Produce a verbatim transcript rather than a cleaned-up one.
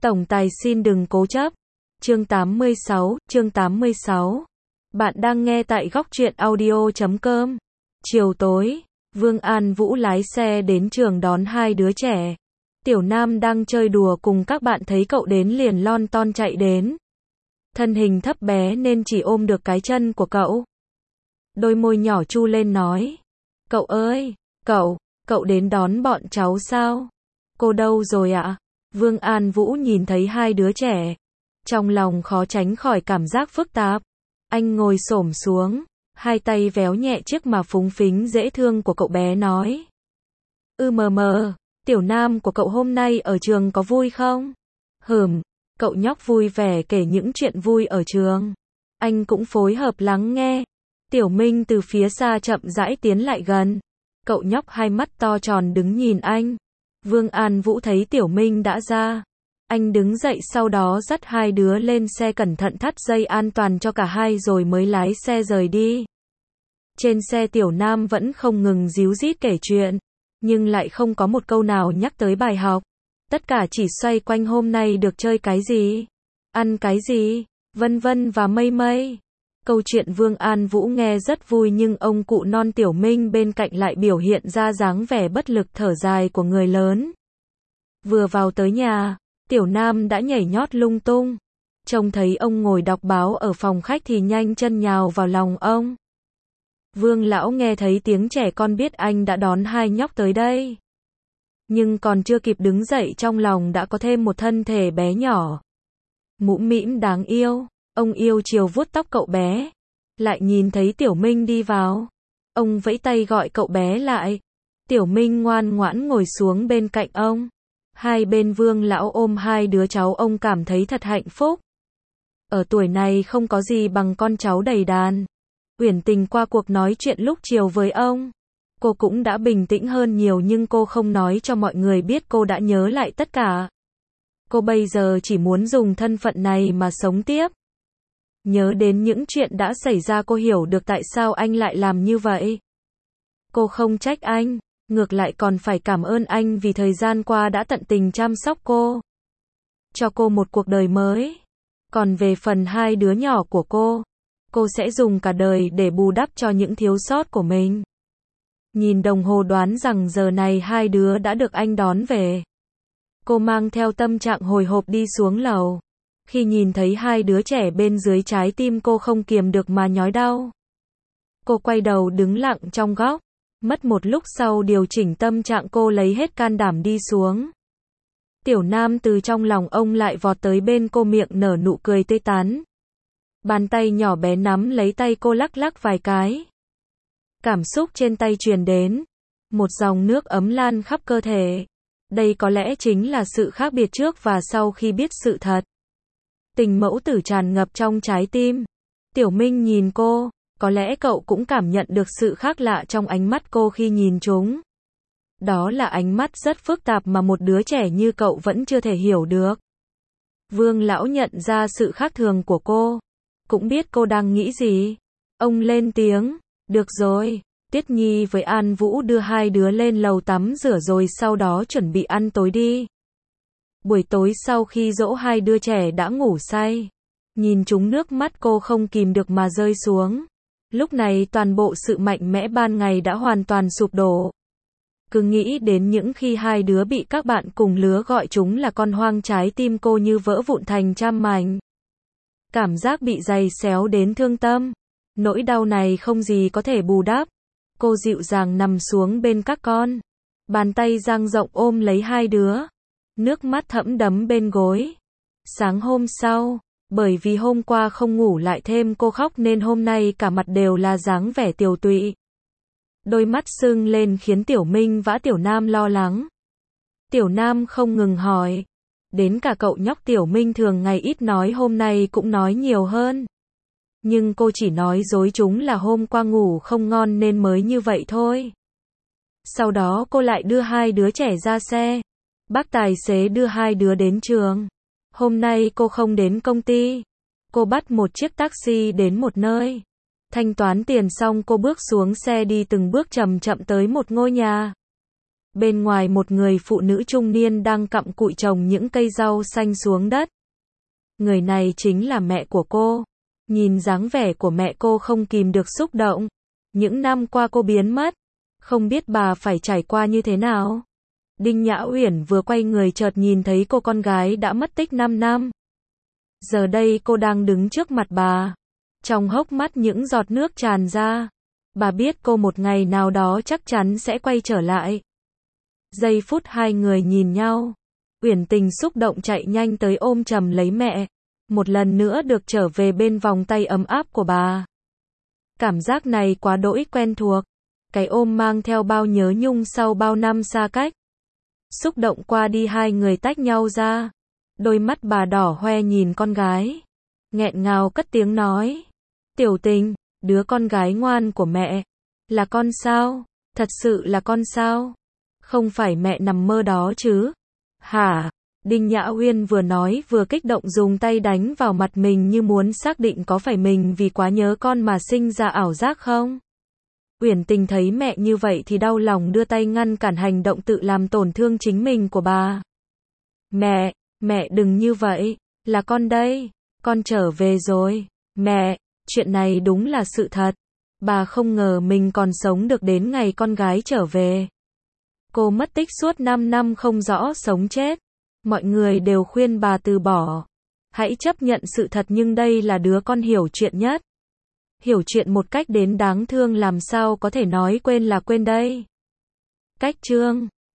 Tổng tài xin đừng cố chấp. Chương tám mươi sáu, chương tám mươi sáu. Bạn đang nghe tại góc truyện audio chấm com. Chiều tối, Vương An Vũ lái xe đến trường đón hai đứa trẻ. Tiểu Nam đang chơi đùa cùng các bạn thấy cậu đến liền lon ton chạy đến. Thân hình thấp bé nên chỉ ôm được cái chân của cậu. Đôi môi nhỏ chu lên nói. Cậu ơi, cậu, cậu đến đón bọn cháu sao? Cô đâu rồi ạ? Vương An Vũ nhìn thấy hai đứa trẻ. Trong lòng khó tránh khỏi cảm giác phức tạp. Anh ngồi xổm xuống, hai tay véo nhẹ chiếc mà phúng phính dễ thương của cậu bé nói. Ư mờ mờ, Tiểu Nam của cậu hôm nay ở trường có vui không? Hừm, cậu nhóc vui vẻ kể những chuyện vui ở trường. Anh cũng phối hợp lắng nghe. Tiểu Minh từ phía xa chậm rãi tiến lại gần. Cậu nhóc hai mắt to tròn đứng nhìn anh. Vương An Vũ thấy Tiểu Minh đã ra. Anh đứng dậy sau đó dắt hai đứa lên xe cẩn thận thắt dây an toàn cho cả hai rồi mới lái xe rời đi. Trên xe Tiểu Nam vẫn không ngừng díu dít kể chuyện, nhưng lại không có một câu nào nhắc tới bài học. Tất cả chỉ xoay quanh hôm nay được chơi cái gì, ăn cái gì, vân vân và mây mây. Câu chuyện Vương An Vũ nghe rất vui nhưng ông cụ non Tiểu Minh bên cạnh lại biểu hiện ra dáng vẻ bất lực thở dài của người lớn. Vừa vào tới nhà, Tiểu Nam đã nhảy nhót lung tung. Trông thấy ông ngồi đọc báo ở phòng khách thì nhanh chân nhào vào lòng ông. Vương lão nghe thấy tiếng trẻ con biết anh đã đón hai nhóc tới đây. Nhưng còn chưa kịp đứng dậy trong lòng đã có thêm một thân thể bé nhỏ. Mũm mĩm đáng yêu, ông yêu chiều vuốt tóc cậu bé. Lại nhìn thấy Tiểu Minh đi vào. Ông vẫy tay gọi cậu bé lại. Tiểu Minh ngoan ngoãn ngồi xuống bên cạnh ông. Hai bên Vương lão ôm hai đứa cháu ông cảm thấy thật hạnh phúc. Ở tuổi này không có gì bằng con cháu đầy đàn. Uyển Tình qua cuộc nói chuyện lúc chiều với ông. Cô cũng đã bình tĩnh hơn nhiều nhưng cô không nói cho mọi người biết cô đã nhớ lại tất cả. Cô bây giờ chỉ muốn dùng thân phận này mà sống tiếp. Nhớ đến những chuyện đã xảy ra cô hiểu được tại sao anh lại làm như vậy. Cô không trách anh, ngược lại còn phải cảm ơn anh vì thời gian qua đã tận tình chăm sóc cô. Cho cô một cuộc đời mới. Còn về phần hai đứa nhỏ của cô, cô sẽ dùng cả đời để bù đắp cho những thiếu sót của mình. Nhìn đồng hồ đoán rằng giờ này hai đứa đã được anh đón về. Cô mang theo tâm trạng hồi hộp đi xuống lầu. Khi nhìn thấy hai đứa trẻ bên dưới trái tim cô không kiềm được mà nhói đau. Cô quay đầu đứng lặng trong góc. Mất một lúc sau điều chỉnh tâm trạng cô lấy hết can đảm đi xuống. Tiểu Nam từ trong lòng ông lại vọt tới bên cô miệng nở nụ cười tươi tắn. Bàn tay nhỏ bé nắm lấy tay cô lắc lắc vài cái. Cảm xúc trên tay truyền đến. Một dòng nước ấm lan khắp cơ thể. Đây có lẽ chính là sự khác biệt trước và sau khi biết sự thật. Tình mẫu tử tràn ngập trong trái tim. Tiểu Minh nhìn cô. Có lẽ cậu cũng cảm nhận được sự khác lạ trong ánh mắt cô khi nhìn chúng. Đó là ánh mắt rất phức tạp mà một đứa trẻ như cậu vẫn chưa thể hiểu được. Vương lão nhận ra sự khác thường của cô. Cũng biết cô đang nghĩ gì. Ông lên tiếng. Được rồi, Tiết Nhi với An Vũ đưa hai đứa lên lầu tắm rửa rồi sau đó chuẩn bị ăn tối đi. Buổi tối sau khi dỗ hai đứa trẻ đã ngủ say. Nhìn chúng nước mắt cô không kìm được mà rơi xuống. Lúc này toàn bộ sự mạnh mẽ ban ngày đã hoàn toàn sụp đổ. Cứ nghĩ đến những khi hai đứa bị các bạn cùng lứa gọi chúng là con hoang trái tim cô như vỡ vụn thành trăm mảnh. Cảm giác bị giày xéo đến thương tâm. Nỗi đau này không gì có thể bù đắp. Cô dịu dàng nằm xuống bên các con. Bàn tay dang rộng ôm lấy hai đứa. Nước mắt thẫm đẫm bên gối. Sáng hôm sau, bởi vì hôm qua không ngủ lại thêm cô khóc nên hôm nay cả mặt đều là dáng vẻ tiều tụy. Đôi mắt sưng lên khiến Tiểu Minh và Tiểu Nam lo lắng. Tiểu Nam không ngừng hỏi. Đến cả cậu nhóc Tiểu Minh thường ngày ít nói hôm nay cũng nói nhiều hơn. Nhưng cô chỉ nói dối chúng là hôm qua ngủ không ngon nên mới như vậy thôi. Sau đó cô lại đưa hai đứa trẻ ra xe. Bác tài xế đưa hai đứa đến trường. Hôm nay cô không đến công ty. Cô bắt một chiếc taxi đến một nơi. Thanh toán tiền xong cô bước xuống xe đi từng bước chậm chậm tới một ngôi nhà. Bên ngoài một người phụ nữ trung niên đang cặm cụi trồng những cây rau xanh xuống đất. Người này chính là mẹ của cô. Nhìn dáng vẻ của mẹ cô không kìm được xúc động. Những năm qua cô biến mất. Không biết bà phải trải qua như thế nào. Đinh Nhã Uyển vừa quay người chợt nhìn thấy cô con gái đã mất tích năm năm. Giờ đây cô đang đứng trước mặt bà. Trong hốc mắt những giọt nước tràn ra. Bà biết cô một ngày nào đó chắc chắn sẽ quay trở lại. Giây phút hai người nhìn nhau. Uyển Tình xúc động chạy nhanh tới ôm chầm lấy mẹ. Một lần nữa được trở về bên vòng tay ấm áp của bà. Cảm giác này quá đỗi quen thuộc. Cái ôm mang theo bao nhớ nhung sau bao năm xa cách. Xúc động qua đi hai người tách nhau ra. Đôi mắt bà đỏ hoe nhìn con gái. Nghẹn ngào cất tiếng nói. Tiểu Tình, đứa con gái ngoan của mẹ. Là con sao? Thật sự là con sao? Không phải mẹ nằm mơ đó chứ? Hả? Đinh Nhã Uyên vừa nói vừa kích động dùng tay đánh vào mặt mình như muốn xác định có phải mình vì quá nhớ con mà sinh ra ảo giác không? Uyển Tình thấy mẹ như vậy thì đau lòng đưa tay ngăn cản hành động tự làm tổn thương chính mình của bà. Mẹ, mẹ đừng như vậy, là con đây, con trở về rồi. Mẹ, chuyện này đúng là sự thật. Bà không ngờ mình còn sống được đến ngày con gái trở về. Cô mất tích suốt năm năm không rõ sống chết. Mọi người đều khuyên bà từ bỏ. Hãy chấp nhận sự thật nhưng đây là đứa con hiểu chuyện nhất. Hiểu chuyện một cách đến đáng thương làm sao có thể nói quên là quên đây. Cách chương